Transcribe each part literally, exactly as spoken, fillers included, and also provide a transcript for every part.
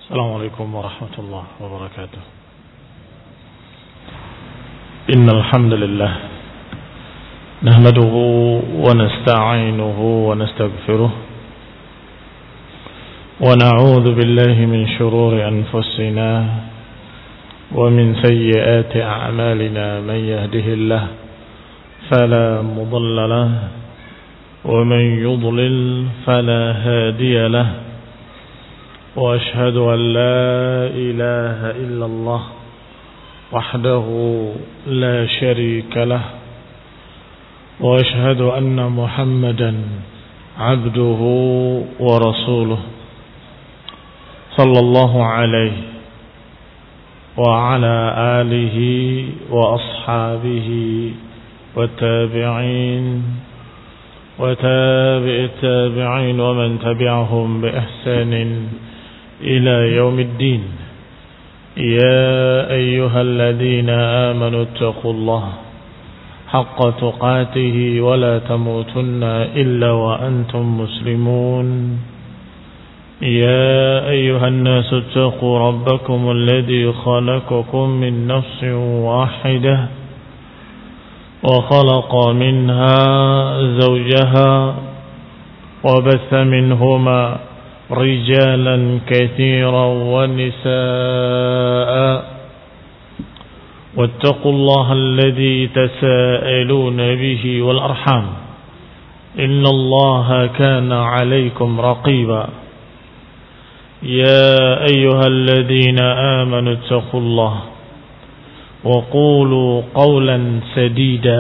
السلام عليكم ورحمة الله وبركاته. إن الحمد لله نحمده ونستعينه ونستغفره ونعوذ بالله من شرور أنفسنا ومن سيئات أعمالنا. من يهده الله فلا مضل له ومن يضلل فلا هادي له. وأشهد أن لا إله إلا الله وحده لا شريك له. وأشهد أن محمدا عبده ورسوله صلى الله عليه وعلى آله وأصحابه والتابعين وتابع التابعين ومن تبعهم بإحسان إلى يوم الدين. يا أيها الذين آمنوا اتقوا الله حق تقاته ولا تموتن إلا وأنتم مسلمون. يا أيها الناس اتقوا ربكم الذي خلقكم من نفس واحدة وخلق منها زوجها وبث منهما رجالا كثيرا ونساء. واتقوا الله الذي تساءلون به والأرحام إن الله كان عليكم رقيبا. يا أيها الذين آمنوا اتقوا الله وقولوا قولا سديدا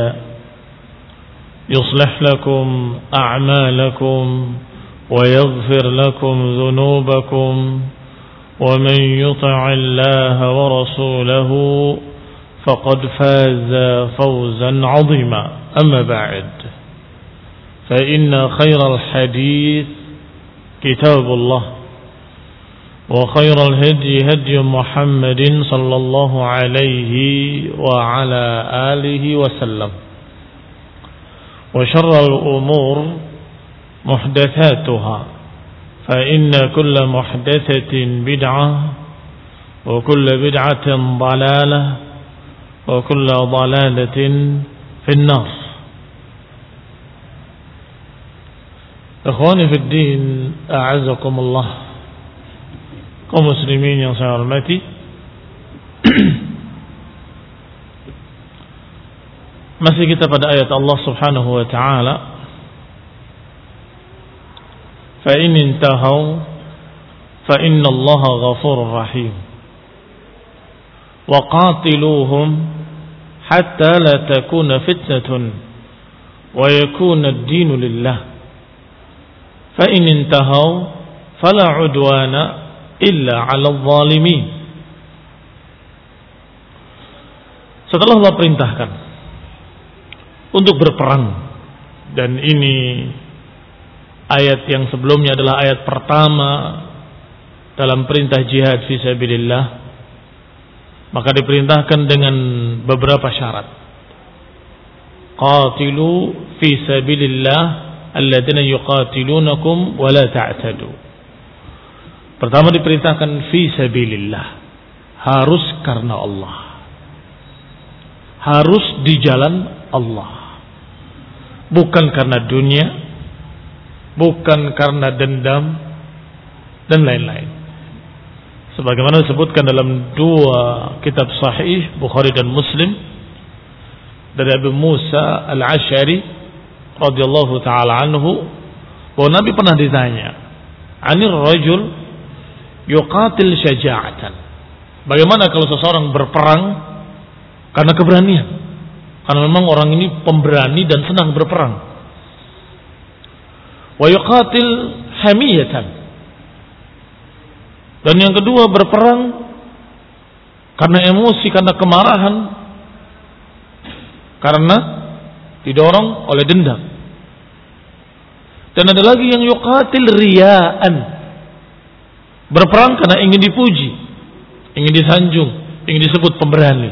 يصلح لكم أعمالكم ويغفر لكم ذنوبكم ومن يطع الله ورسوله فقد فاز فوزا عظيما. أما بعد فإن خير الحديث كتاب الله وخير الهدي هدي محمد صلى الله عليه وعلى آله وسلم. وشر الأمور محدثاتها فإن كل محدثة بدعة وكل بدعة ضلالة وكل ضلالة في النار. إخواني في الدين أعزكم الله. kaum muslimin yang saya hormati, masih kita pada ayat Allah Subhanahu wa taala, fa in intahu fa innallaha ghafurur rahim wa qatiluhum hatta la takuna fitnatun wa yakuna ad-dinu lillah fa in intahu fala udwana illa 'alal zalimin. Setelah Allah perintahkan untuk berperang, dan ini ayat yang sebelumnya adalah ayat pertama dalam perintah jihad fi sabilillah, maka diperintahkan dengan beberapa syarat. Qatilu fi sabilillah alladziina yuqatilunakum wa la ta'tadu. Pertama diperintahkan fi sabilillah, harus karena Allah, harus di jalan Allah, bukan karena dunia, bukan karena dendam dan lain-lain. Sebagaimana disebutkan dalam dua kitab sahih Bukhari dan Muslim dari Abu Musa Al-Asy'ari radhiyallahu taala anhu, bahwa Nabi pernah ditanya, "Anir rajul yuqatil syaja'atan." Bagaimana kalau seseorang berperang karena keberanian? Karena memang orang ini pemberani dan senang berperang. Wa yuqatil hamiyatan. Dan yang kedua berperang karena emosi, karena kemarahan, karena didorong oleh dendam. Dan ada lagi yang yuqatil riya'an, berperang karena ingin dipuji, ingin disanjung, ingin disebut pemberani.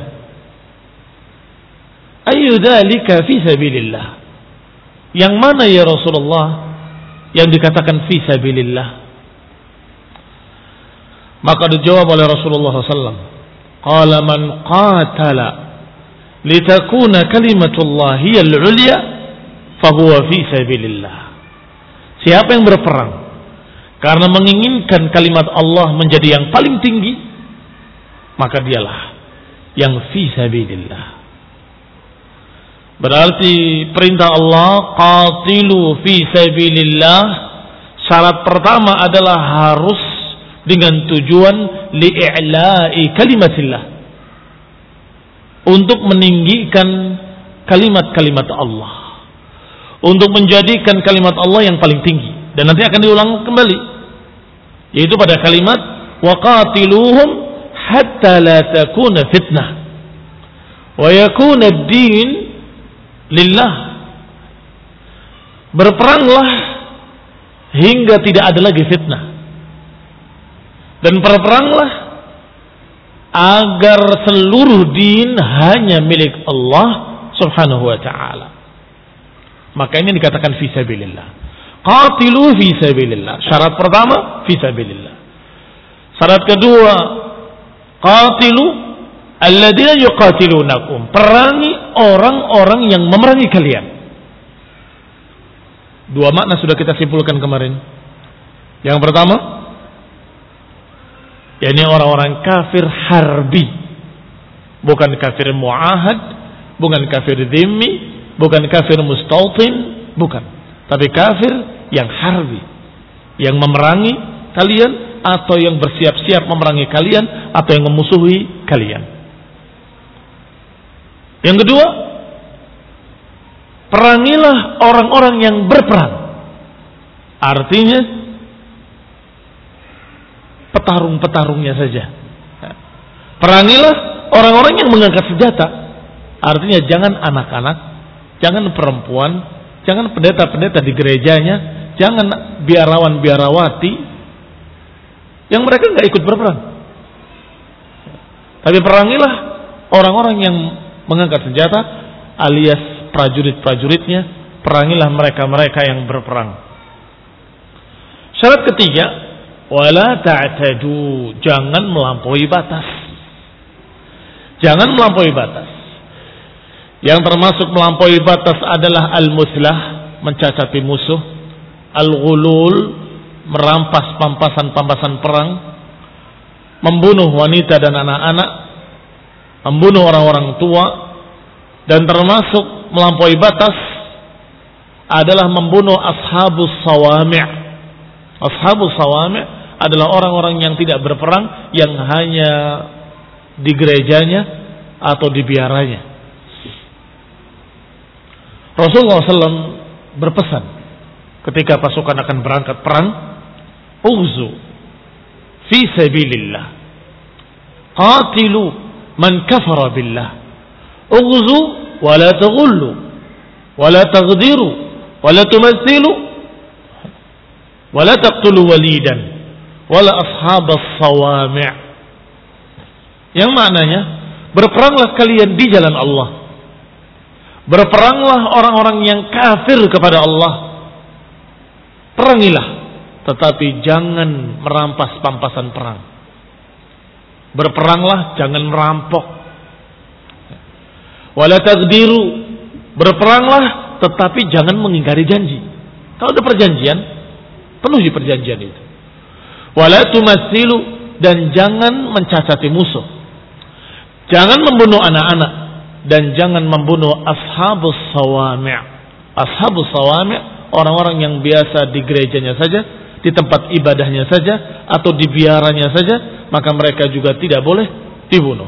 Ayyu dzalika fi sabilillah? Yang mana ya Rasulullah yang dikatakan fi sabilillah? Maka dijawab oleh Rasulullah sallallahu alaihi wasallam, qala man qatala litakuna kalimatullah hiyal ulya fahuwa fi sabilillah. Siapa yang berperang karena menginginkan kalimat Allah menjadi yang paling tinggi, maka dialah yang fi sabilillah. Berarti perintah Allah qatilu fi sabilillah, syarat pertama adalah harus dengan tujuan li'i'la'i kalimatillah, untuk meninggikan kalimat-kalimat Allah, untuk menjadikan kalimat Allah yang paling tinggi. Dan nanti akan diulang kembali, yaitu pada kalimat waqatiluhum hatta la takuna fitnah wa yakuna ad-din lillah. Berperanglah hingga tidak ada lagi fitnah, dan berperanglah agar seluruh din hanya milik Allah subhanahu wa ta'ala. Maka ini dikatakan fi sabilillah. Qatilu fi sabilillah. Syarat pertama fi sabilillah. Syarat kedua, qatilu alladzina yuqatilunakum. Perangi orang-orang yang memerangi kalian. Dua makna sudah kita simpulkan kemarin. Yang pertama, yakni orang-orang kafir harbi, bukan kafir muahad, bukan kafir dhimmi, bukan kafir mustautin, bukan, tapi kafir yang harbi, yang memerangi kalian atau yang bersiap-siap memerangi kalian atau yang memusuhi kalian. Yang kedua, perangilah orang-orang yang berperang. Artinya petarung-petarungnya saja. Perangilah orang-orang yang mengangkat senjata. Artinya jangan anak-anak, jangan perempuan, jangan pendeta-pendeta di gerejanya, jangan biarawan-biarawati yang mereka nggak ikut berperang. Tapi perangilah orang-orang yang mengangkat senjata alias prajurit-prajuritnya. Perangilah mereka-mereka yang berperang. Syarat ketiga, wala ta'tadu, jangan melampaui batas. Jangan melampaui batas. Yang termasuk melampaui batas adalah al-muslah, mencacati musuh, al-ghulul, merampas pampasan-pampasan perang, membunuh wanita dan anak-anak, membunuh orang-orang tua, dan termasuk melampaui batas adalah membunuh ashabus sawami'. Ashabus sawami' adalah orang-orang yang tidak berperang, yang hanya di gerejanya atau di biaranya. Rasulullah shallallahu alaihi wasallam berpesan ketika pasukan akan berangkat perang, ughzu fi sabilillah, qatilu man kafara billah, ughzu wa la taghullu wa la taghdiru wa la tumathilu wa la taqtulu walidan wa la ashabas sawami'. Yang maknanya, berperanglah kalian di jalan Allah, berperanglah orang-orang yang kafir kepada Allah, perangilah, tetapi jangan merampas pampasan perang. Berperanglah, jangan merampok. Wala taqdiru, berperanglah tetapi jangan mengingkari janji. Kalau ada perjanjian, penuhi perjanjian itu. Wala tumatsilu, dan jangan mencacati musuh. Jangan membunuh anak-anak, dan jangan membunuh ashabus sawami'. Ashabus sawami' orang-orang yang biasa di gerejanya saja, di tempat ibadahnya saja, atau di biaranya saja, maka mereka juga tidak boleh dibunuh.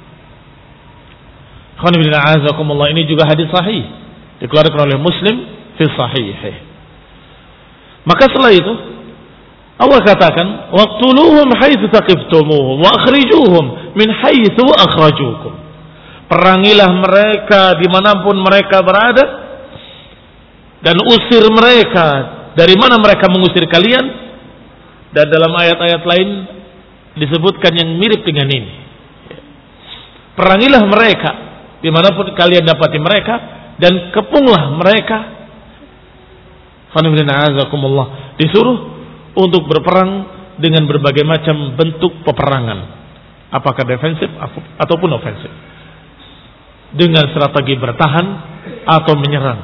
Ini juga hadis sahih, dikeluarkan oleh Muslim fi sahih. Maka setelah itu Allah katakan, waqtuluhum haitsu taqiftumuhum wa akhrijuhum min haitsu akhrajukum. Perangilah mereka dimanapun mereka berada, dan usir mereka dari mana mereka mengusir kalian. Dan dalam ayat-ayat lain disebutkan yang mirip dengan ini. Perangilah mereka dimanapun kalian dapati mereka, dan kepunglah mereka. Disuruh untuk berperang dengan berbagai macam bentuk peperangan, apakah defensif ataupun ofensif, dengan strategi bertahan atau menyerang.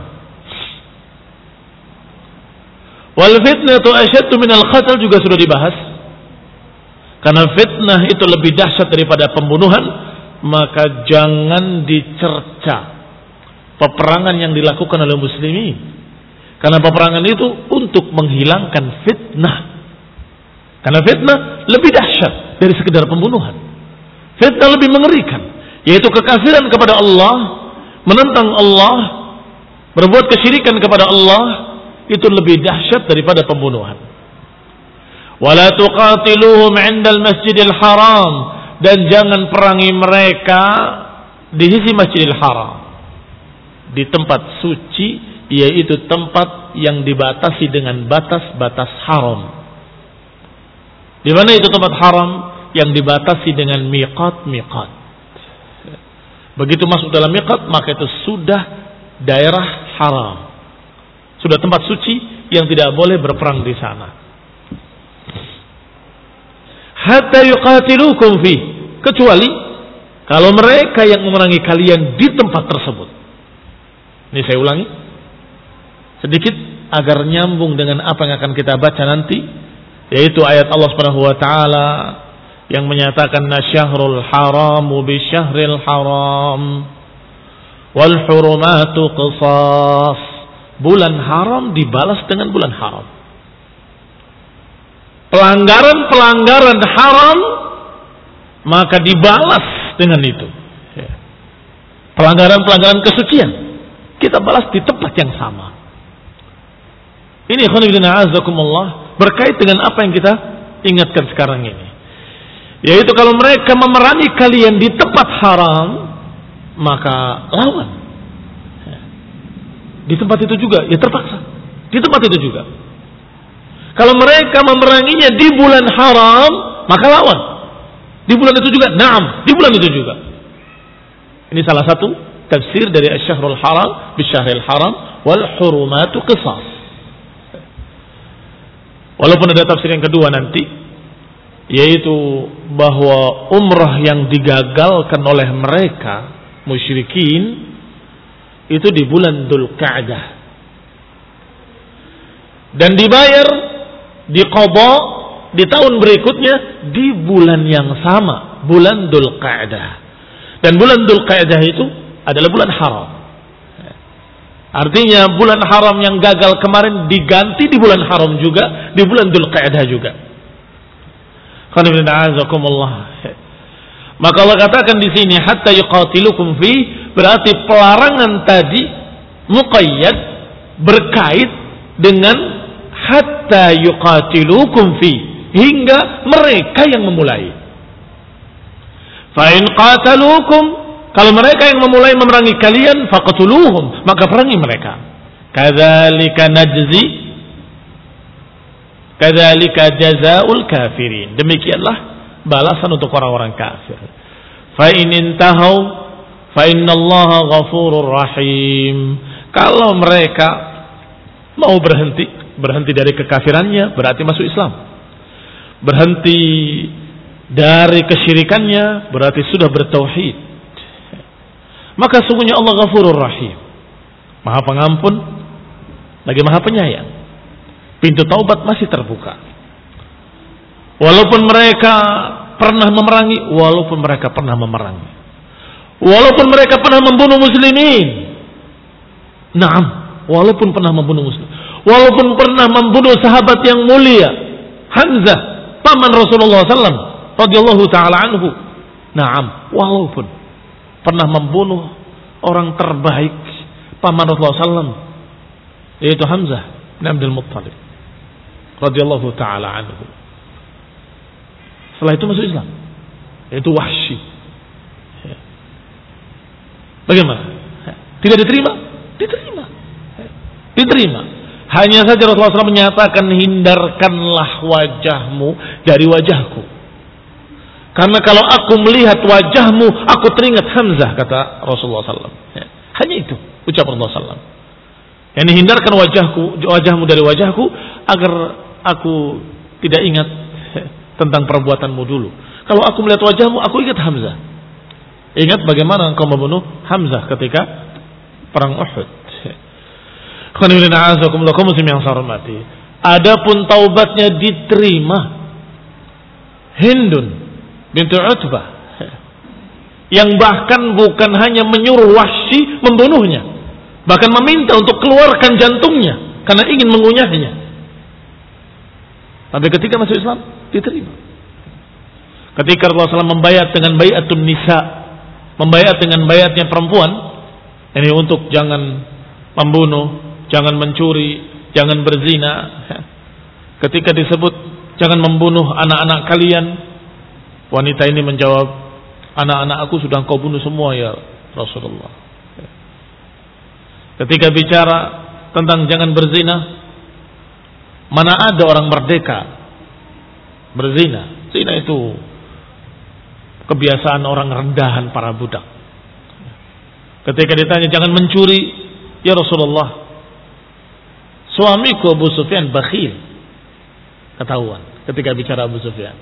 Wal fitnatu asyaddu minal qatl juga sudah dibahas. Karena fitnah itu lebih dahsyat daripada pembunuhan, maka jangan dicerca peperangan yang dilakukan oleh muslimin. Karena peperangan itu untuk menghilangkan fitnah. Karena fitnah lebih dahsyat dari sekedar pembunuhan. Fitnah lebih mengerikan, yaitu kekafiran kepada Allah, menentang Allah, berbuat kesyirikan kepada Allah, itu lebih dahsyat daripada pembunuhan. Wala tuqatiluhum 'indal masjidil haram, dan jangan perangi mereka di sisi Masjidil Haram, di tempat suci, yaitu tempat yang dibatasi dengan batas-batas haram. Di mana itu tempat haram? Yang dibatasi dengan miqat-miqat. Begitu masuk dalam miqat, maka itu sudah daerah haram, sudah tempat suci yang tidak boleh berperang di sana. Hatta yuqatilukum fi, kecuali kalau mereka yang memerangi kalian di tempat tersebut. Ini saya ulangi sedikit agar nyambung dengan apa yang akan kita baca nanti, yaitu ayat Allah Subhanahu wa taala yang menyatakan nasyahrul haramu bisyahril haram wal hurumatu qisas. Bulan haram dibalas dengan bulan haram. Pelanggaran-pelanggaran haram maka dibalas dengan itu. Pelanggaran-pelanggaran kesucian kita balas di tempat yang sama. Ini khonibina azakumullah berkait dengan apa yang kita ingatkan sekarang ini, yaitu kalau mereka memerangi kalian di tempat haram, maka lawan di tempat itu juga, ya terpaksa di tempat itu juga. Kalau mereka memeranginya di bulan haram, maka lawan di bulan itu juga. Naam, di bulan itu juga. Ini salah satu tafsir dari asy-syahrul haram bisyahril haram wal hurumatu qisas. Walaupun ada tafsir yang kedua nanti, yaitu bahwa umrah yang digagalkan oleh mereka musyrikin itu di bulan Dzulqa'dah dan dibayar, diqadha di tahun berikutnya di bulan yang sama, bulan Dzulqa'dah. Dan bulan Dzulqa'dah itu adalah bulan haram. Artinya bulan haram yang gagal kemarin diganti di bulan haram juga, di bulan Dzulqa'dah juga. Maka Allah katakan di sini hatta yuqatilukum fi, berarti pelarangan tadi muqayyad berkait dengan hatta yuqatilukum fi, hingga mereka yang memulai. Fa in qataluukum, kalau mereka yang memulai memerangi kalian, faqtuluhum, maka perangi mereka. Kadzalika najzi, kadzalika jazaa'ul kafirin. Demikianlah balasan untuk orang-orang kafir. Fa in intahau fa innallaha ghafurur rahim. Kalau mereka mau berhenti, berhenti dari kekafirannya berarti masuk Islam. Berhenti dari kesyirikannya berarti sudah bertauhid. Maka sungguhnya Allah Ghafurur Rahim, Maha Pengampun lagi Maha Penyayang. Pintu taubat masih terbuka. Walaupun mereka pernah memerangi, walaupun mereka pernah memerangi, walaupun mereka pernah membunuh muslimin. Naam, walaupun pernah membunuh muslim, walaupun pernah membunuh sahabat yang mulia Hamzah, paman Rasulullah sallallahu alaihi wasallam radhiyallahu taala anhu. Naam, walaupun pernah membunuh orang terbaik paman Rasulullah sallallahu alaihi wasallam, yaitu Hamzah bin Abdul Muttalib radhiyallahu taala anhu. Setelah itu masuk Islam, yaitu Wahsy. Bagaimana? Tidak diterima? Diterima. Diterima. Hanya saja Rasulullah sallallahu alaihi wasallam menyatakan, hindarkanlah wajahmu dari wajahku. Karena kalau aku melihat wajahmu, aku teringat Hamzah, kata Rasulullah sallallahu alaihi wasallam. Hanya itu ucapan Rasulullah sallallahu alaihi wasallam. Yani hindarkan wajahku, wajahmu dari wajahku, agar aku tidak ingat tentang perbuatanmu dulu. Kalau aku melihat wajahmu, aku ingat Hamzah. Ingat bagaimana engkau membunuh Hamzah ketika perang Uhud. Adapun taubatnya diterima Hindun binti Utbah, yang bahkan bukan hanya menyuruh Wahsy membunuhnya, bahkan meminta untuk keluarkan jantungnya karena ingin mengunyahnya. Tapi ketika masuk Islam diterima. Ketika Rasulullah shallallahu alaihi wasallam membayat dengan bayatun nisa, membayat dengan bayatnya perempuan, ini untuk jangan membunuh, jangan mencuri, jangan berzina. Ketika disebut jangan membunuh anak-anak kalian, wanita ini menjawab, anak-anak aku sudah kau bunuh semua ya Rasulullah. Ketika bicara tentang jangan berzina, mana ada orang merdeka berzina? Zina itu kebiasaan orang rendahan para budak. Ketika ditanya jangan mencuri, ya Rasulullah, suamiku Abu Sufyan bakhil. Ketahuan ketika bicara Abu Sufyan.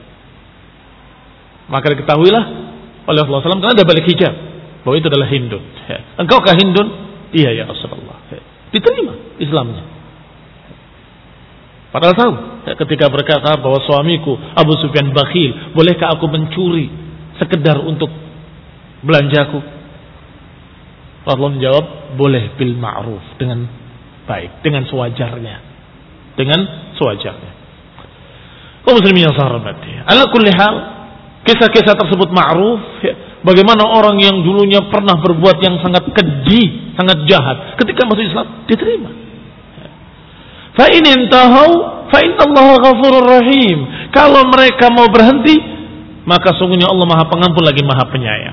Maka diketahuilah oleh Rasulullah shallallahu alaihi wasallam karena ada balik hijab bahwa itu adalah Hindun. Engkaukah Hindun? Iya ya Rasulullah. Diterima Islamnya. Padahal tahu ketika berkata bahwa suamiku Abu Sufyan bakhil, bolehkah aku mencuri sekedar untuk belanjaku? Rasulullah menjawab, boleh bil ma'ruf, dengan baik, dengan sewajarnya, dengan sewajarnya. Kaum muslimin yang saya hormati, ala kulli hal, kisah-kisah tersebut ma'ruf. Bagaimana orang yang dulunya pernah berbuat yang sangat keji, sangat jahat, ketika masuk Islam diterima. Fa in intahau fa innallaha ghafurur rahim. Kalau mereka mau berhenti, maka sungguhnya Allah Maha Pengampun lagi Maha Penyayang.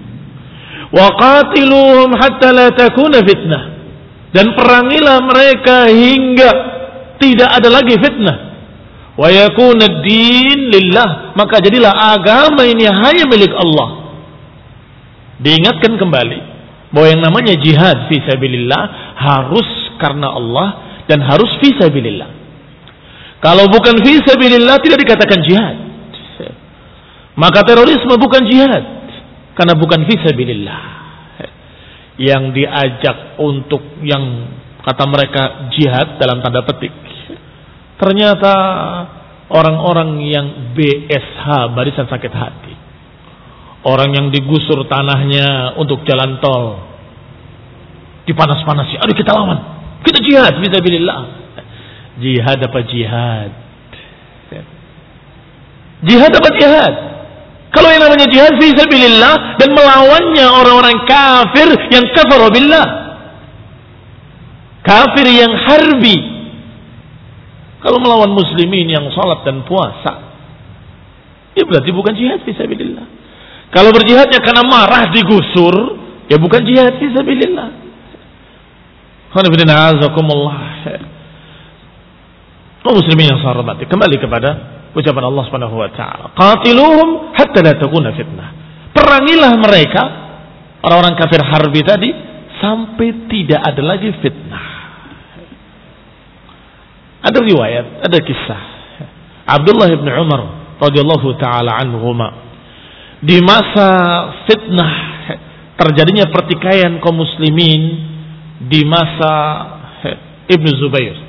Wa qatiluhum hatta la takuna fitnah. Dan perangilah mereka hingga tidak ada lagi fitnah. Wa yakuna ad-din lillah. Maka jadilah agama ini hanya milik Allah. Diingatkan kembali bahwa yang namanya jihad fi sabilillah harus karena Allah dan harus fi sabilillah. Kalau bukan fi sabilillah tidak dikatakan jihad. Maka terorisme bukan jihad karena bukan fi sabilillah. Yang diajak untuk yang kata mereka jihad dalam tanda petik, ternyata orang-orang yang B S H, barisan sakit hati. Orang yang digusur tanahnya untuk jalan tol, dipanas-panasi, aduh kita lawan, kita jihad fisabilillah. Jihad apa jihad? Jihad apa jihad? Kalau yang namanya jihad fisabilillah dan melawannya orang-orang kafir yang kafir billah, kafir yang harbi. Kalau melawan muslimin yang salat dan puasa, ya berarti bukan jihad fisabilillah. Kalau berjihadnya karena marah digusur, ya bukan jihad fisabilillah. Kaum muslimin yang saya hormati, kembali kepada ucapan Allah Subhanahu wa taala, qatiluhum hatta la takuna fitnah. Perangilah mereka, orang-orang kafir harbi tadi, sampai tidak ada lagi fitnah. Ada riwayat, ada kisah Abdullah bin Umar radhiyallahu taala anhuma, di masa fitnah terjadinya pertikaian kaum muslimin di masa Ibnu Zubair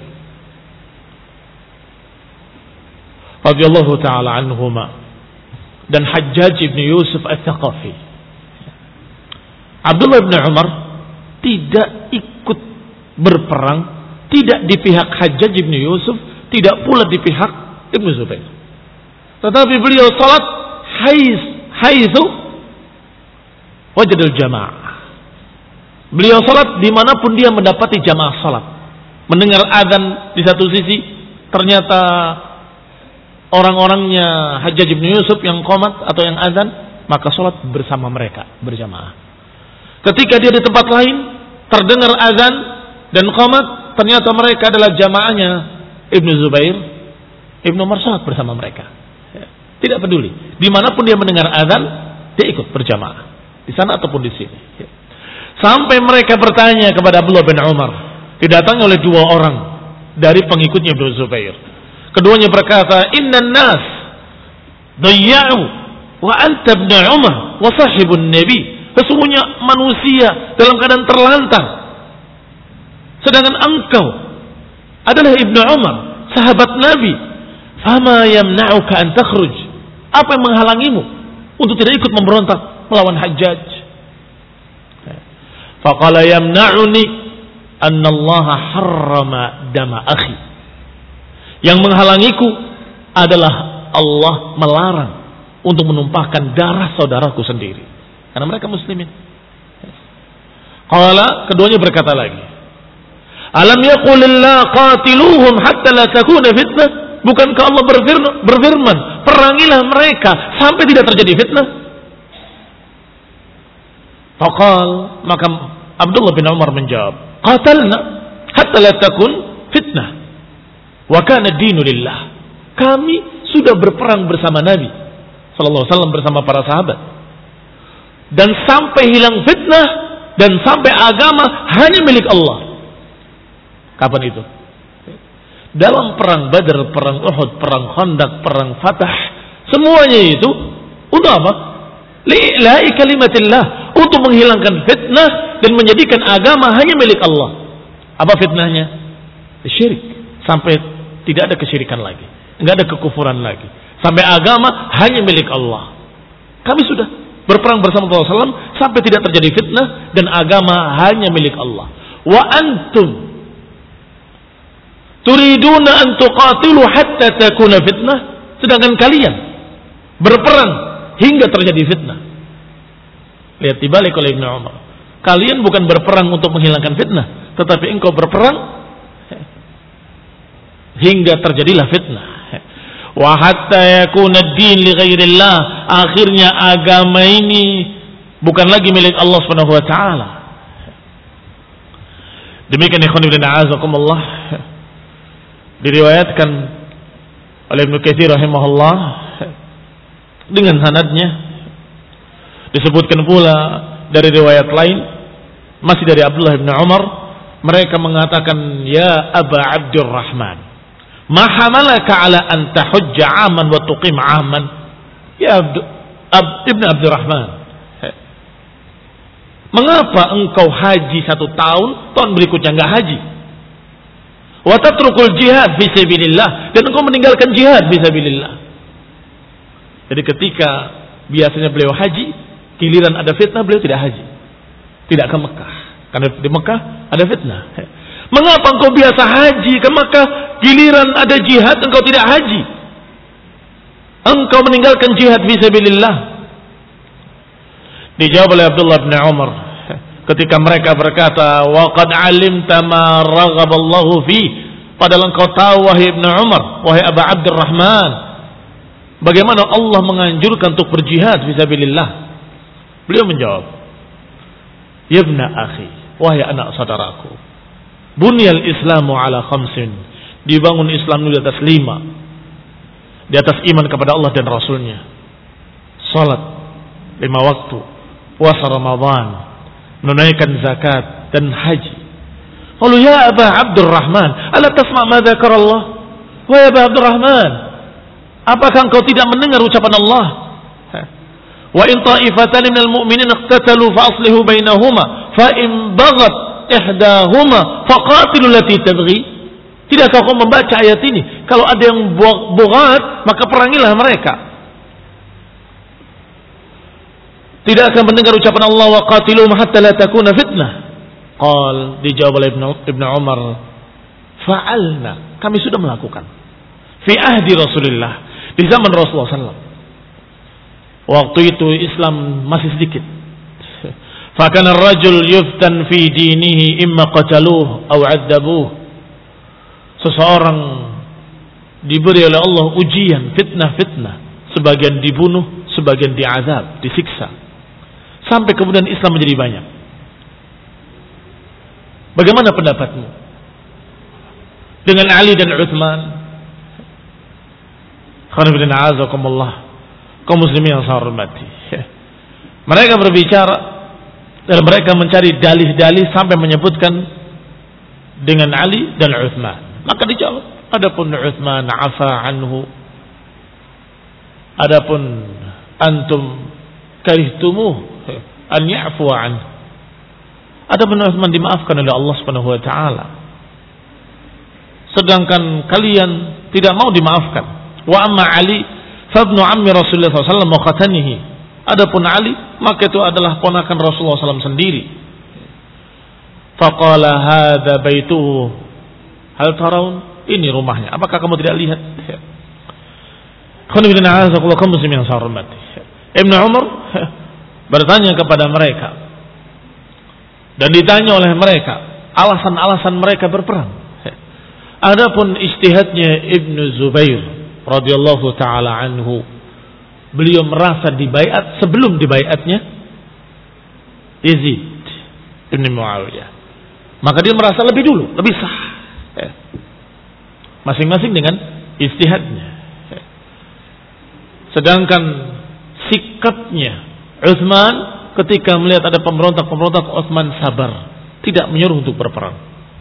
radhiyallahu taala anhuma dan Hajjaj bin Yusuf Ats-Tsaqafi. Abdullah bin Umar tidak ikut berperang, tidak di pihak Hajjaj bin Yusuf, tidak pula di pihak Ibnu Zubair. Tetapi beliau salat hais haitsu wajadul jamaah. Beliau salat dimanapun dia mendapati jamaah salat. Mendengar azan di satu sisi, ternyata orang-orangnya Hajjaj bin Yusuf yang qomat atau yang azan, maka salat bersama mereka berjamaah. Ketika dia di tempat lain terdengar azan dan qomat, ternyata mereka adalah jamaahnya Ibnu Zubair, Ibnu Umar salat bersama mereka. Tidak peduli, dimanapun dia mendengar azan, dia ikut berjamaah, di sana ataupun di sini. Sampai mereka bertanya kepada Abdullah bin Umar, didatangi oleh dua orang dari pengikutnya Ibnu Zubair. Keduanya berkata, innan nas Dayya'u wa anta ibn Umar wa sahibun Nabi. Sesungguhnya manusia dalam keadaan terlantar. Sedangkan engkau adalah Ibnu Umar, sahabat Nabi. Fama yamna'uka an takhruj? Apa yang menghalangimu untuk tidak ikut memberontak melawan Hajjaj? Faqala yamna'uni anna Allah harrama dama akhi. Yang menghalangiku adalah Allah melarang untuk menumpahkan darah saudaraku sendiri. Karena mereka muslimin. Qala, keduanya berkata lagi, alam yaqulillah qatiluhum hatta la takuna fitnah? Bukankah Allah berfirman, berfirman, perangilah mereka sampai tidak terjadi fitnah? Faqal, maka Abdullah bin Umar menjawab, qatalna hatta la takun fitnah wa kana ad-dinu lillah. Kami sudah berperang bersama Nabi sallallahu alaihi wasallam bersama para sahabat, dan sampai hilang fitnah dan sampai agama hanya milik Allah. Kapan itu? Dalam perang Badar, perang Uhud, perang Khandaq, perang Fatah, semuanya itu untuk apa? Li'ila'i kalimatillah, untuk menghilangkan fitnah dan menjadikan agama hanya milik Allah. Apa fitnahnya? Syirik, sampai tidak ada kesyirikan lagi, enggak ada kekufuran lagi, sampai agama hanya milik Allah. Kami sudah berperang bersama Rasulullah shallallahu alaihi wasallam sampai tidak terjadi fitnah dan agama hanya milik Allah. Wa antum turiduna an tuqatilu hatta takuna fitnah, sedangkan kalian berperang hingga terjadi fitnah. Lihat dibalik oleh Ibnu Umar, kalian bukan berperang untuk menghilangkan fitnah, tetapi engkau berperang hingga terjadilah fitnah. Wa hatta yakuna ad-din li ghairillah, akhirnya agama ini bukan lagi milik Allah Subhanahu wa taala. Demikian ikhwan fillah azakumullah, diriwayatkan oleh Ibnu Katsir rahimahullah dengan sanadnya. Disebutkan pula dari riwayat lain masih dari Abdullah bin Umar, mereka mengatakan, ya Aba Abdurrahman, ma hamalaka ala an tahujja aman wa tuqim aman? Ya Abd, Ab, Ibn Abdurrahman, mengapa engkau haji satu tahun, tahun berikutnya enggak haji? Wa tatrukul jihad fi sabilillah, dan engkau meninggalkan jihad fi sabilillah. Jadi ketika biasanya beliau haji, giliran ada fitnah beliau tidak haji, tidak ke Mekah, karena di Mekah ada fitnah. Mengapa engkau biasa haji ke Mekah, giliran ada jihad engkau tidak haji? Engkau meninggalkan jihad fi sabilillah. Dijawab oleh Abdullah bin Umar ketika mereka berkata, wa qad alimta ma raghaballahu fi, padahal engkau tahu wahai Ibnu Umar, wahai Abu Abdurrahman, bagaimana Allah menganjurkan untuk berjihad fi sabilillah. Beliau menjawab, ya ibna akhi, wahai anak saudaraku, bunyal islamu ala khamsin, dibangun Islam di atas lima, di atas iman kepada Allah dan Rasulnya, salat lima waktu, puasa Ramadan, menunaikan zakat dan haji. Lalu ya Aba Abdurrahman, ala tasma' ma dzakara Allah? Wahai Aba Abdurrahman, apakah engkau tidak mendengar ucapan Allah? Wa in ta'ifatan minal mu'minin iqtatalu fa aslihu bainahuma fa in baghat ihdahuma faqatilu allati tabghi. Tidakkah kau membaca ayat ini? Kalau ada yang bughat, maka perangilah mereka. Tidakkah mendengar ucapan Allah, wa qatiluhum hatta la takuna fitnah? Qal, dijawab oleh Ibnu Umar, fa'alna, kami sudah melakukan. Fi ahdi Rasulillah, di zaman Rasulullah sallallahu alaihi wasallam. Waktu itu Islam masih sedikit. Fakana ar-rajul yuftan fi dinihi imma qataluhu aw 'adzabuhu. Seseorang diberi oleh Allah ujian, fitnah-fitnah, sebagian dibunuh, sebagian diazab, disiksa. Sampai kemudian Islam menjadi banyak. Bagaimana pendapatmu dengan Ali dan Utsman? Khairuddin a'azakumullah, kaum muslimin yang saya hormati. Mereka berbicara dan mereka mencari dalih-dalih sampai menyebutkan dengan Ali dan Utsman. Maka dijawab, adapun Utsman afa anhu, Adapun antum karihtumuh an ya'fu an. Adapun Utsman dimaafkan oleh Allah Subhanahu wa taala. Sedangkan kalian tidak mau dimaafkan. Wa amma Ali fa ibnu ammi Rasulullah sallallahu alaihi wasallam wa khatanihi. Adapun Ali maka itu adalah ponakan Rasulullah sallallahu alaihi wasallam sendiri. Faqala hadza baituhu. Hal tarawun? Ini rumahnya. Apakah kamu tidak lihat? Ibnu Umar bertanya kepada mereka dan ditanya oleh mereka alasan-alasan mereka berperang. Adapun ijtihadnya Ibnu Zubair radhiyallahu taala anhu, beliau merasa dibaiat sebelum dibaiatnya Yazid bin Muawiyah. Maka dia merasa lebih dulu, lebih sah. Masing-masing dengan ijtihadnya. Sedangkan sikapnya Utsman ketika melihat ada pemberontak-pemberontak, Utsman sabar, tidak menyuruh untuk berperang.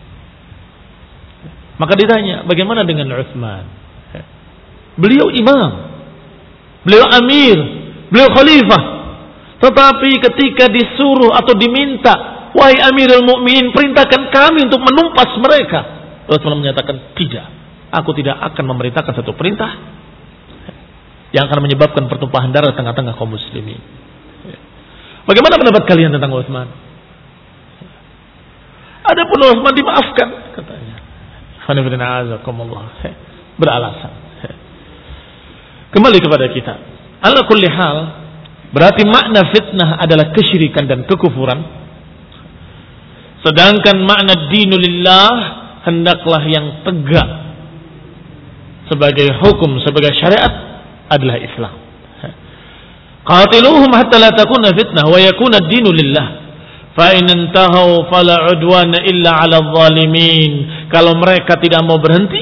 Maka ditanya, bagaimana dengan Utsman? Beliau imam, beliau amir, beliau khalifah. Tetapi ketika disuruh atau diminta, wahai Amirul Mukminin, perintahkan kami untuk menumpas mereka, Utsman menyatakan, tidak, aku tidak akan memerintahkan satu perintah yang akan menyebabkan pertumpahan darah tengah-tengah kaum muslimin. Bagaimana pendapat kalian tentang Utsman? Adapun Utsman dimaafkan, katanya. Beralasan. Kembali kepada kita. Ala kulli hal, berarti makna fitnah adalah kesyirikan dan kekufuran. Sedangkan makna dinulillah hendaklah yang tegak sebagai hukum, sebagai syariat adalah Islam. Qatiluhum hatta la takuna fitnah wa yakuna ad-dinu lillah. Fa in intahu fala udwana illa 'ala adh-dhalimin. Kalau mereka tidak mau berhenti,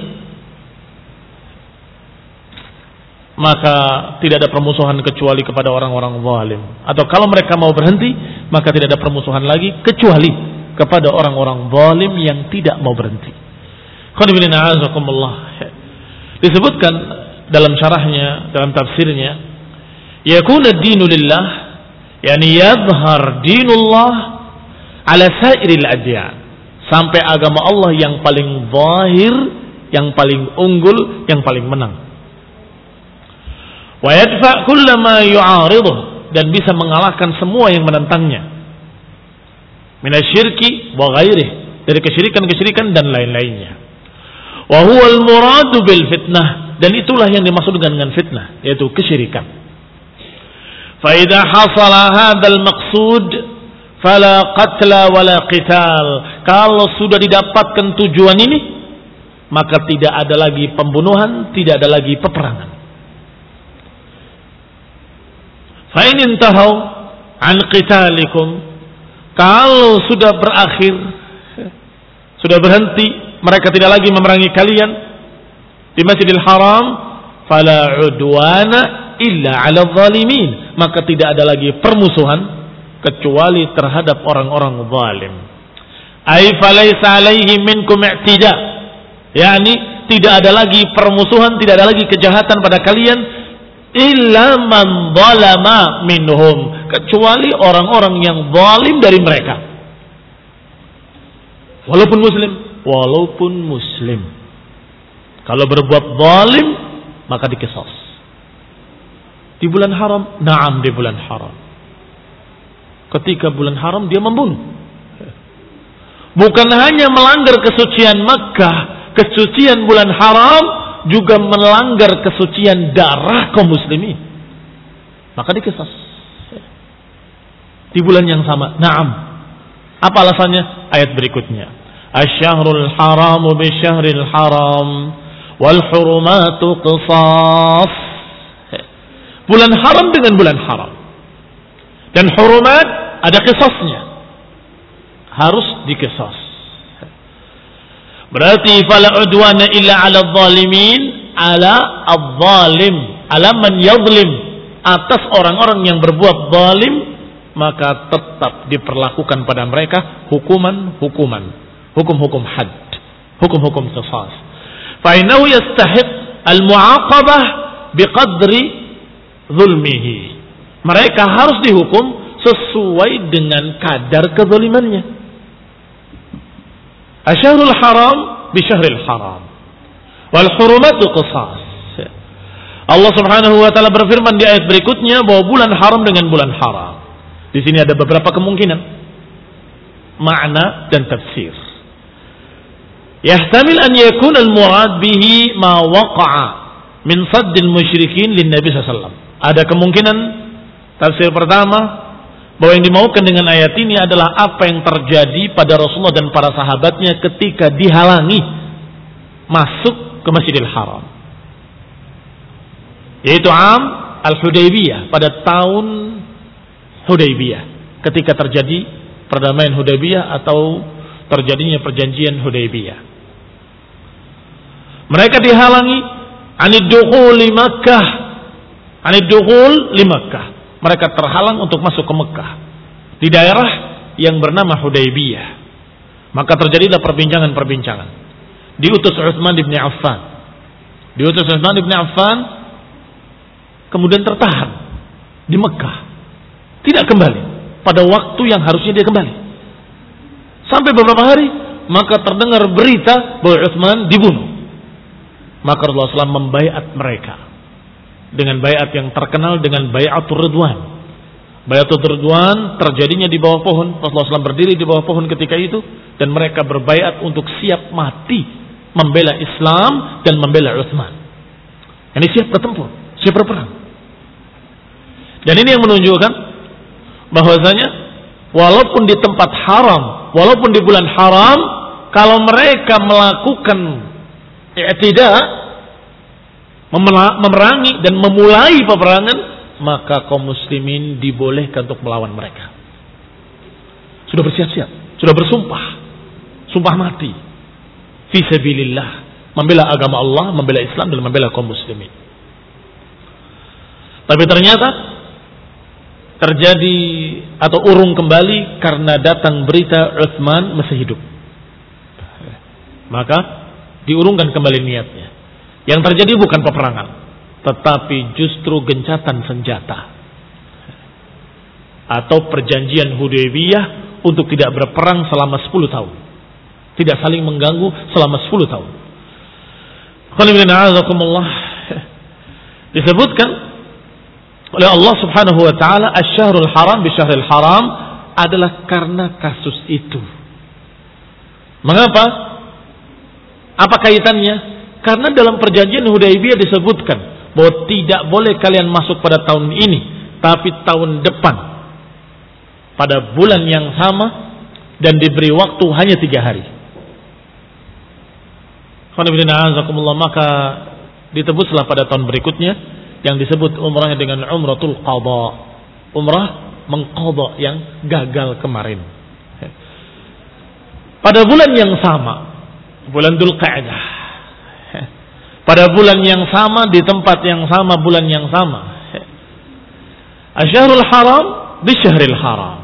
maka tidak ada permusuhan kecuali kepada orang-orang zalim. Atau kalau mereka mau berhenti, maka tidak ada permusuhan lagi kecuali kepada orang-orang zalim yang tidak mau berhenti. Qanibina a'azakumullah. Disebutkan dalam syarahnya, dalam tafsirnya, yakuna ad-dinu lillah, yani yadhhar dinullah ala sairil adyan, sampai agama Allah yang paling zahir, yang paling unggul, yang paling menang. Wa yadfa kullama yu'ariduh, dan bisa mengalahkan semua yang menentangnya. Minasyirki wa ghairih, dari kesyirikan-kesyirikan dan lain-lainnya. Wa huwal muradu bil fitnah, dan itulah yang dimaksud dengan fitnah, yaitu kesyirikan. Fa idza hasala hadzal maqsud fala qatla wala qital. Kalau sudah didapatkan tujuan ini, maka tidak ada lagi pembunuhan, tidak ada lagi peperangan. Fa in intahau an qitalikum, kalau sudah berakhir, sudah berhenti, mereka tidak lagi memerangi kalian di Masjidil Haram, fala udwana illa 'ala zalimin, maka tidak ada lagi permusuhan kecuali terhadap orang-orang zalim. Ai falaisa 'alaihi minkum i'tida, yakni tidak ada lagi permusuhan, tidak ada lagi kejahatan pada kalian, illa man zalama minhum, kecuali orang-orang yang zalim dari mereka. Walaupun muslim, walaupun muslim. Kalau berbuat zalim, maka dikisos. Di bulan haram, na'am di bulan haram. Ketika bulan haram dia membunuh. Bukan hanya melanggar kesucian Makkah, kesucian bulan haram, juga melanggar kesucian darah kaum muslimin. Maka dikisos. Di bulan yang sama, na'am. Apa alasannya? Ayat berikutnya. Asy-syahrul haramu bisyahril haram wal hurumatu qisas. Bulan haram dengan bulan haram. Dan hurumat ada qisasnya. Harus diqisas. Berarti fala udwana illa 'ala adh-dhalimin, 'ala adh-dhalim, 'ala man yadhlim, atas orang-orang yang berbuat zalim, maka tetap diperlakukan pada mereka hukuman-hukuman, hukum-hukum had, hukum-hukum qisas. Fa innahu yastahiq al-mu'aqabah biqadri zulmihi. Mereka harus dihukum sesuai dengan kadar kezalimannya. Asyahrul haram bi syahril haram wal hurumatu qisas. Allah Subhanahu wa taala berfirman di ayat berikutnya bahwa bulan haram dengan bulan haram. Di sini ada beberapa kemungkinan makna dan tafsir. Yahtamil an yakuna al-murad bihi ma waqa'a min saddil musyrikin lin Nabi sallallahu alaihi wasallam. Ada kemungkinan tafsir pertama bahwa yang dimaukan dengan ayat ini adalah apa yang terjadi pada Rasulullah dan para sahabatnya ketika dihalangi masuk ke Masjidil Haram. Yaitu Am Al-Hudaybiyah, pada tahun Hudaybiyah, ketika terjadi perdamaian Hudaybiyah atau terjadinya perjanjian Hudaybiyah. Mereka dihalangi anid dukhul li Makkah, anid dukhul li Makkah. Mereka terhalang untuk masuk ke Mekah di daerah yang bernama Hudaybiyah. Maka terjadilah perbincangan-perbincangan. Diutus Utsman bin Affan. Diutus Utsman bin Affan kemudian tertahan di Mekah, tidak kembali pada waktu yang harusnya dia kembali. Sampai beberapa hari, maka terdengar berita bahwa Utsman dibunuh. Maka Rasulullah shallallahu alaihi wasallam membaiat mereka dengan baiat yang terkenal dengan baiatur Ridwan. Baiatur Ridwan terjadinya di bawah pohon. Rasulullah shallallahu alaihi wasallam berdiri di bawah pohon ketika itu, dan mereka berbaiat untuk siap mati membela Islam dan membela Utsman. Ini siap bertempur, siap berperang. Dan ini yang menunjukkan bahwasanya walaupun di tempat haram, walaupun di bulan haram, kalau mereka melakukan i'tida, memerangi dan memulai peperangan, maka kaum muslimin dibolehkan untuk melawan mereka. Sudah bersiap-siap, sudah bersumpah, sumpah mati fi sabilillah, membela agama Allah, membela Islam dan membela kaum muslimin. Tapi ternyata terjadi atau urung kembali karena datang berita Utsman masih hidup. Maka diurungkan kembali niatnya. Yang terjadi bukan peperangan, tetapi justru gencatan senjata atau perjanjian Hudaybiyah untuk tidak berperang selama sepuluh tahun, tidak saling mengganggu selama sepuluh tahun. Disebutkan oleh Allah Subhanahu wa taala asy-syahrul haram bi syahril haram adalah karena kasus itu. Mengapa? Apa kaitannya? Karena dalam perjanjian Hudaybiyah disebutkan bahwa tidak boleh kalian masuk pada tahun ini, tapi tahun depan pada bulan yang sama, dan diberi waktu hanya tiga hari. Maka ditebuslah pada tahun berikutnya yang disebut umrahnya dengan umratul qadha, umrah mengqadha yang gagal kemarin. Pada bulan yang sama, bulan Dzulqa'dah, pada bulan yang sama, di tempat yang sama, bulan yang sama, asy-syahrul haram bi syahril haram,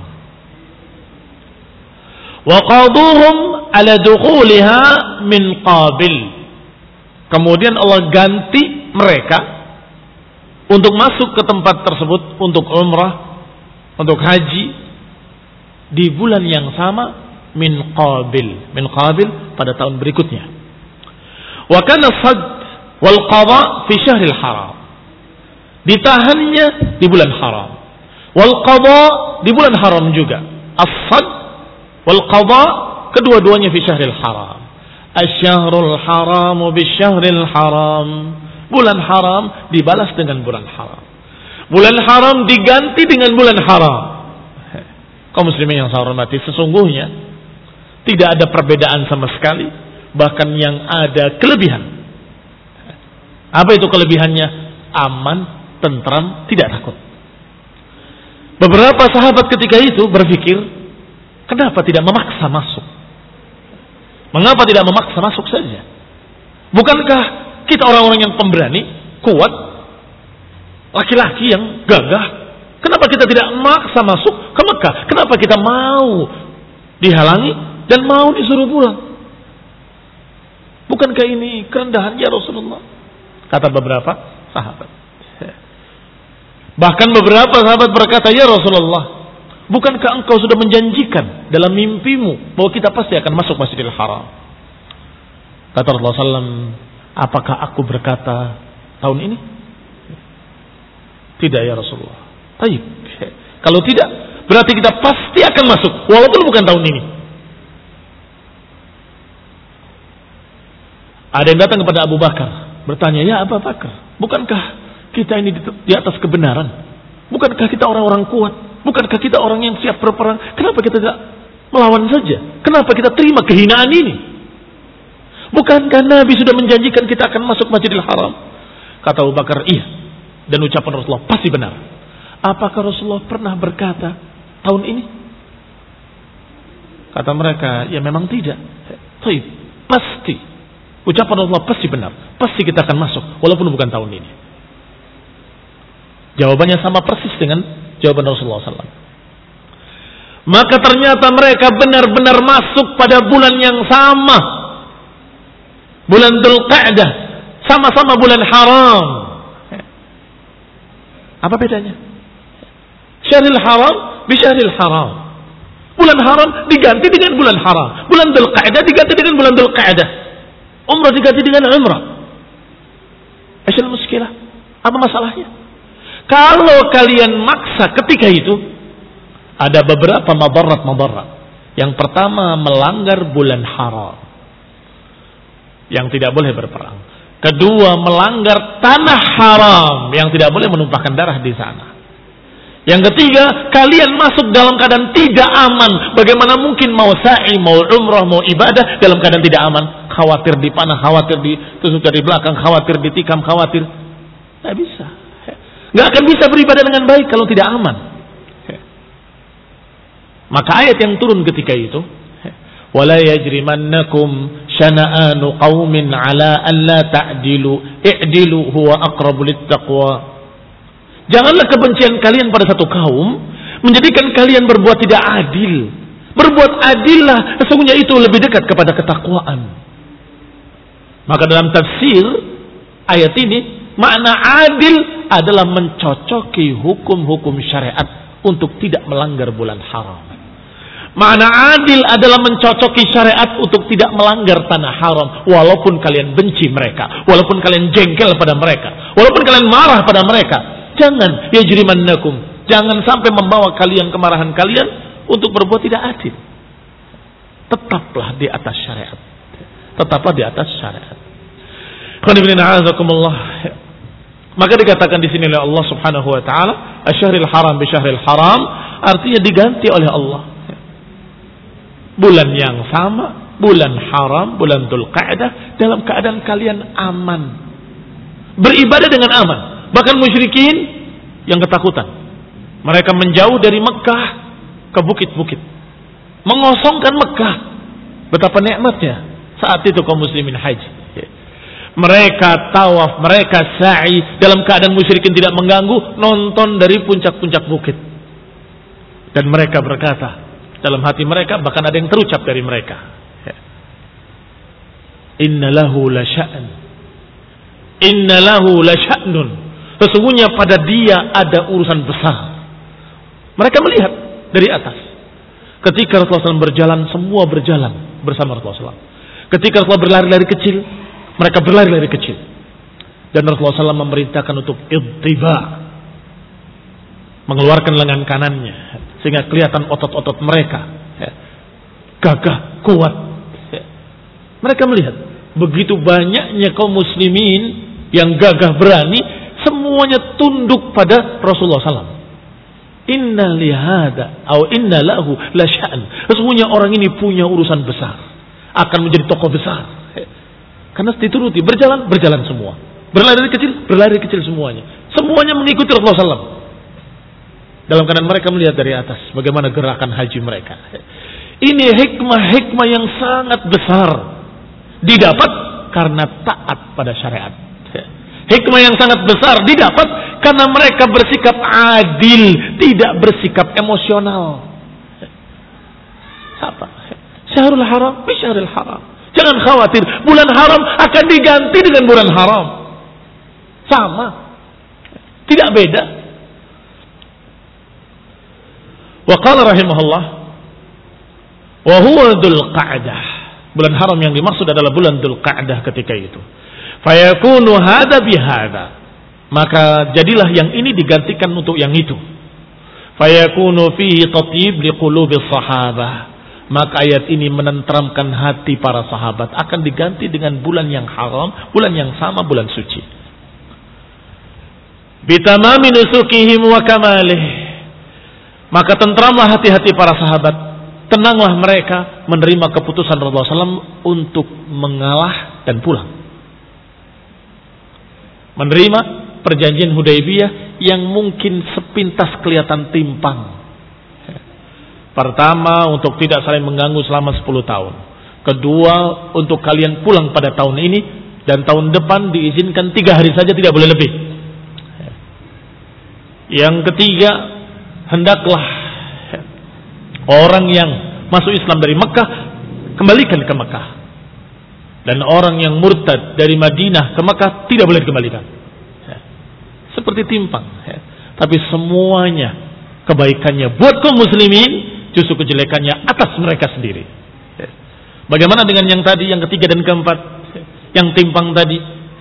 wa qaduhum ala dukhuliha min qabil. Kemudian Allah ganti mereka untuk masuk ke tempat tersebut, untuk umrah, untuk haji di bulan yang sama, min qabil, min qabil pada tahun berikutnya. Wa kana sad wal qadha fi syahril haram, ditahannya di bulan haram, wal qadha di bulan haram juga. As-sad wal qadha kedua-duanya fi syahril haram. Asy-syahrul haram bi syahril haram, bulan haram dibalas dengan bulan haram, bulan haram diganti dengan bulan haram. Kaum muslimin yang saya hormati, sesungguhnya tidak ada perbedaan sama sekali, bahkan yang ada kelebihan. Apa itu kelebihannya? Aman, tentram, tidak takut. Beberapa sahabat ketika itu berpikir, kenapa tidak memaksa masuk? Mengapa tidak memaksa masuk saja? Bukankah kita orang-orang yang pemberani, kuat, laki-laki yang gagah? Kenapa kita tidak memaksa masuk ke Mekah? Kenapa kita mau dihalangi dan mau disuruh pulang? Bukankah ini kerendahan ya Rasulullah? Kata beberapa sahabat. Bahkan beberapa sahabat berkata, ya Rasulullah, bukankah engkau sudah menjanjikan dalam mimpimu bahwa kita pasti akan masuk Masjidil Haram? Kata Rasulullah shallallahu alaihi wasallam, apakah aku berkata tahun ini? Tidak ya Rasulullah. Taib. Kalau tidak, berarti kita pasti akan masuk, walaupun bukan tahun ini. Ada yang datang kepada Abu Bakar, bertanya, ya Abu Bakar, bukankah kita ini di atas kebenaran? Bukankah kita orang-orang kuat? Bukankah kita orang yang siap berperang? Kenapa kita tidak melawan saja? Kenapa kita terima kehinaan ini? Bukankah Nabi sudah menjanjikan kita akan masuk Masjidil Haram? Kata Abu Bakar, iya. Dan ucapan Rasulullah pasti benar. Apakah Rasulullah pernah berkata tahun ini? Kata mereka, ya memang tidak. Taib, pasti. Ucapan Rasulullah pasti benar. Pasti kita akan masuk, walaupun bukan tahun ini. Jawabannya sama persis dengan jawaban Rasulullah shallallahu alaihi wasallam. Maka ternyata mereka benar-benar masuk pada bulan yang sama. Bulan Dzulqa'dah. Sama-sama bulan haram. Apa bedanya? Syahril haram bi syahril haram. Bulan haram diganti dengan bulan haram. Bulan Dzulqa'dah diganti dengan bulan Dzulqa'dah. Umrah diganti dengan umrah. Asyal muskilah. Apa masalahnya? Kalau kalian maksa ketika itu, ada beberapa madarat-madarat. Yang pertama, melanggar bulan haram, yang tidak boleh berperang. Kedua, melanggar tanah haram, yang tidak boleh menumpahkan darah di sana. Yang ketiga, kalian masuk dalam keadaan tidak aman. Bagaimana mungkin mau sa'i, mau umrah, mau ibadah dalam keadaan tidak aman? Khawatir dipanah, khawatir ditusuk dari belakang, khawatir ditikam, khawatir. Tidak bisa. Nggak akan bisa beribadah dengan baik kalau tidak aman. Maka ayat yang turun ketika itu, wala yajrimannakum syana'anu qaumin ala an la ta'dilu i'dilu huwa aqrabu littaqwa. Janganlah kebencian kalian pada satu kaum menjadikan kalian berbuat tidak adil. Berbuat adillah, sesungguhnya itu lebih dekat kepada ketakwaan. Maka dalam tafsir ayat ini, makna adil adalah mencocoki hukum-hukum syariat untuk tidak melanggar bulan haram. Makna adil adalah mencocoki syariat untuk tidak melanggar tanah haram, walaupun kalian benci mereka, walaupun kalian jengkel pada mereka, walaupun kalian marah pada mereka. Jangan yajrimannakum, jangan sampai membawa kalian kemarahan kalian untuk berbuat tidak adil. Tetaplah di atas syariat. Tetaplah di atas syariat. Maka dikatakan di sini oleh Allah Subhanahu wa taala, asy-syahril haram bi syahril haram, artinya diganti oleh Allah. Bulan yang sama, bulan haram, bulan Dzulqa'dah, dalam keadaan kalian aman. Beribadah dengan aman. Bahkan musyrikin yang ketakutan, mereka menjauh dari Mekah ke bukit-bukit, mengosongkan Mekah. Betapa nikmatnya saat itu kaum muslimin haji. Mereka tawaf, mereka sa'i dalam keadaan musyrikin tidak mengganggu, nonton dari puncak-puncak bukit. Dan mereka berkata dalam hati mereka, bahkan ada yang terucap dari mereka, inna lahu la sya'n, inna lahu la sya'nun, sesungguhnya pada dia ada urusan besar. Mereka melihat dari atas. Ketika Rasulullah shallallahu alaihi wasallam berjalan, semua berjalan bersama Rasulullah shallallahu alaihi wasallam. Ketika Rasulullah berlari-lari kecil, mereka berlari-lari kecil. Dan Rasulullah shallallahu alaihi wasallam memerintahkan untuk idtiba, mengeluarkan lengan kanannya, sehingga kelihatan otot-otot mereka gagah, kuat. Mereka melihat begitu banyaknya kaum muslimin yang gagah berani, semuanya tunduk pada Rasulullah shallallahu alaihi wasallam. Inna lihada atau inna lahu la sya'n, sesungguhnya orang ini punya urusan besar, akan menjadi tokoh besar. Karena dituruti, berjalan, berjalan semua. Berlari kecil, berlari kecil semuanya. Semuanya mengikuti Rasulullah shallallahu alaihi wasallam. Dalam keadaan mereka melihat dari atas bagaimana gerakan haji mereka. Ini hikmah-hikmah yang sangat besar, didapat karena taat pada syariat. Hikmah yang sangat besar didapat karena mereka bersikap adil, tidak bersikap emosional. Apa? Syahrul haram bi syahril haram. Jangan khawatir, bulan haram akan diganti dengan bulan haram. Sama. Tidak beda. Wa qala rahimahullah, wa huwa Dzul Qa'dah. Bulan haram yang dimaksud adalah bulan Dzul Qa'dah ketika itu. Fayakunu hadza bihadza. Maka jadilah yang ini digantikan untuk yang itu. Fayakunu fihi tatyib liqulubis sahabah. Maka ayat ini menenteramkan hati para sahabat. Akan diganti dengan bulan yang haram, bulan yang sama, bulan suci. Bitamami nusukihim wa kamalih. Maka tentramlah hati-hati para sahabat. Tenanglah mereka menerima keputusan Rasulullah shallallahu alaihi wasallam untuk mengalah dan pulang. Menerima perjanjian Hudaybiyah yang mungkin sepintas kelihatan timpang. Pertama, untuk tidak saling mengganggu selama sepuluh tahun. Kedua, untuk kalian pulang pada tahun ini, dan tahun depan diizinkan tiga hari saja, tidak boleh lebih. Yang ketiga, hendaklah orang yang masuk Islam dari Mekah kembalikan ke Mekah. Dan orang yang murtad dari Madinah ke Mekah tidak boleh dikembalikan. Seperti timpang. Tapi semuanya kebaikannya buat kaum muslimin, justru kejelekannya atas mereka sendiri. Bagaimana dengan yang tadi, yang ketiga dan keempat, yang timpang tadi?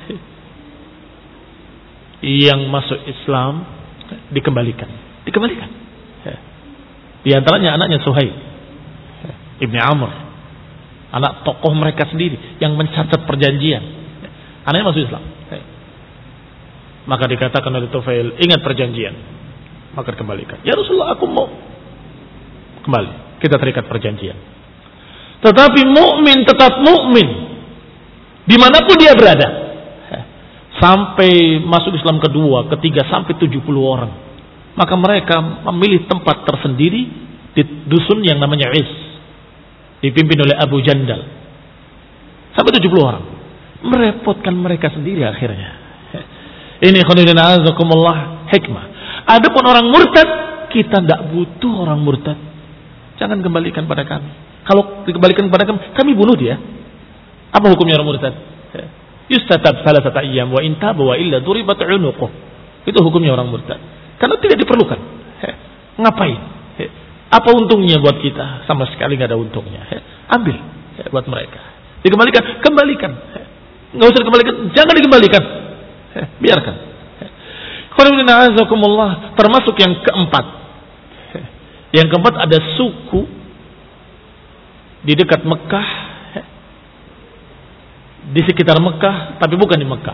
Yang masuk Islam dikembalikan, dikembalikan. Di antaranya anaknya Suhaib Ibni Amr, anak tokoh mereka sendiri yang mencatat perjanjian. Anaknya masuk Islam. Maka dikatakan oleh Tufail, ingat perjanjian. Maka dikembalikan. Ya Rasulullah, aku mau kembali, kita terikat perjanjian. Tetapi mukmin tetap mukmin dimanapun dia berada, sampai masuk Islam kedua, ketiga, sampai tujuh puluh orang. Maka mereka memilih tempat tersendiri di dusun yang namanya Is, dipimpin oleh Abu Jandal, sampai tujuh puluh orang. Merepotkan mereka sendiri akhirnya. Ini khonidina azakumullah hikmah. Adapun orang murtad, kita tidak butuh orang murtad. Jangan kembalikan pada kami. Kalau dikembalikan kepada kami, kami bunuh dia. Apa hukumnya orang murtad? Yustatab salasata ayyam wa in taba wa illa duribat unuquh. Itu hukumnya orang murtad. Karena tidak diperlukan. Ngapain? Apa untungnya buat kita? Sama sekali nggak ada untungnya. Ambil buat mereka. Dikembalikan, kembalikan. Nggak usah dikembalikan, jangan dikembalikan. Biarkan. Termasuk yang keempat. Yang keempat, ada suku di dekat Mekah, di sekitar Mekah, tapi bukan di Mekah.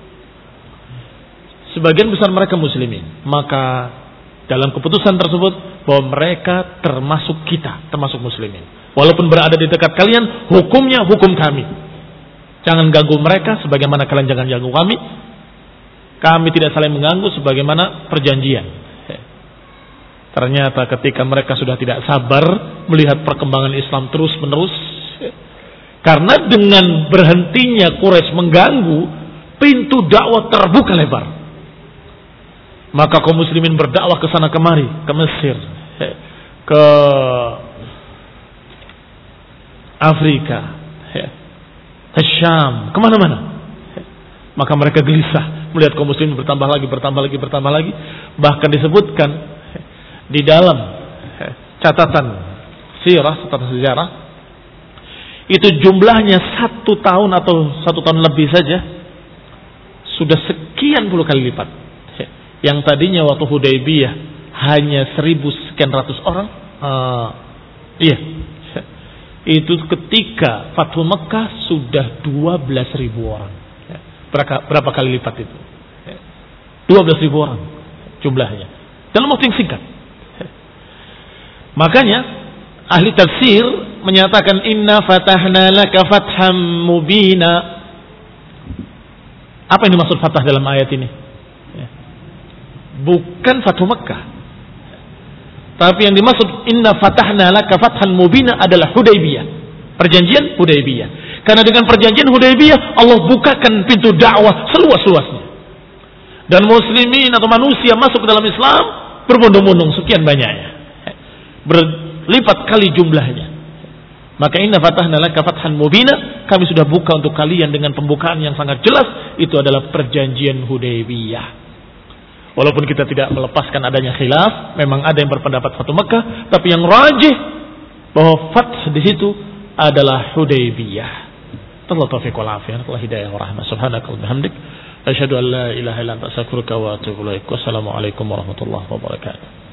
Sebagian besar mereka muslimin. Maka dalam keputusan tersebut bahwa mereka termasuk kita, termasuk muslimin. Walaupun berada di dekat kalian, hukumnya hukum kami. Jangan ganggu mereka sebagaimana kalian jangan ganggu kami. Kami tidak saling mengganggu sebagaimana perjanjian. Ternyata ketika mereka sudah tidak sabar melihat perkembangan Islam terus menerus, karena dengan berhentinya Quraisy mengganggu, pintu dakwah terbuka lebar. Maka kaum muslimin berdakwah ke sana kemari, ke Mesir, ke Afrika, ke Syam, kemana-mana. Maka mereka gelisah melihat kaum muslimin bertambah lagi, bertambah lagi, bertambah lagi. Bahkan disebutkan di dalam catatan sirah, catatan sejarah, itu jumlahnya satu tahun atau satu tahun lebih saja sudah sekian puluh kali lipat. Yang tadinya waktu Hudaybiyah hanya seribu sekian ratus orang, uh, iya, itu ketika Fathu Mekah sudah dua belas ribu orang. Berapa, berapa kali lipat itu? dua belas ribu orang jumlahnya dalam waktu yang singkat. Makanya ahli tafsir menyatakan inna fatahna laka fatham mubina. Apa yang dimaksud fathah dalam ayat ini? Bukan Fathu Mekah, tapi yang dimaksud inna fatahna laka fathan mubina adalah Hudaybiyah, perjanjian Hudaybiyah. Karena dengan perjanjian Hudaybiyah Allah bukakan pintu dakwah seluas-luasnya, dan muslimin atau manusia masuk ke dalam Islam berbondong-bondong sekian banyaknya, berlipat kali jumlahnya. Maka inna fatahna laka fathan mubina, kami sudah buka untuk kalian dengan pembukaan yang sangat jelas. Itu adalah perjanjian Hudaybiyah. Walaupun kita tidak melepaskan adanya khilaf, memang ada yang berpendapat Fatu Mekah, tapi yang rajih bahwa fath di situ adalah Hudaybiyah. Allah taufiq wal afiyah, Allah hidayah wa rahmah. Subhanaka wa bihamdik, asyhadu an la ilaha illa anta astaghfiruka wa atubu ilaik. Wassalamu alaikum warahmatullahi wabarakatuh.